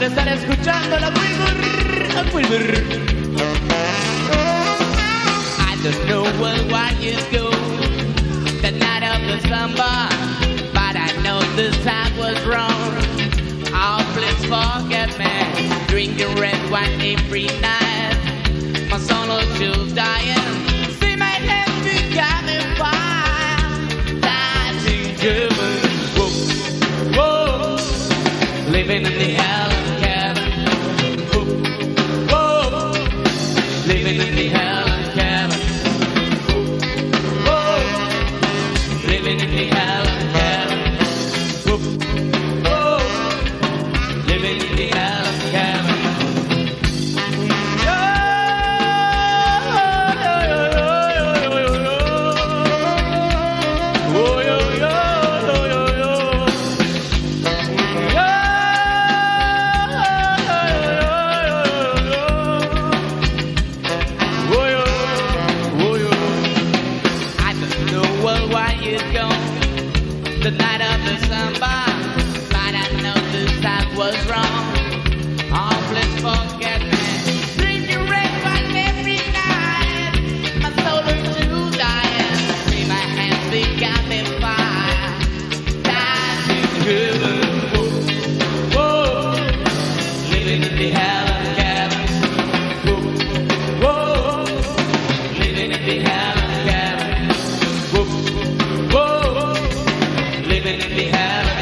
estar escuchando la Wilbur. I don't know where you go the night of the samba, but I know this time was wrong. Oh, please forget me. Drinking red wine every night. My solo still dying. See my head becoming fire. Dancing German. Whoa, whoa. Living in the hell of heaven. Whoa, whoa. Living in the hell of heaven. Whoa, whoa. Living in the hell of heaven. Whoa, whoa. Living in the hell of heaven. The night of the samba, but I know this time was wrong. Oh, please forget me. Drinking red wine every night. My soul is too dying. See my hands becoming fire. Dancing heaven. Whoa, whoa. Living in the hell of heaven. Whoa, whoa. Living in the hell of heaven. Whoa, whoa. Living in the hell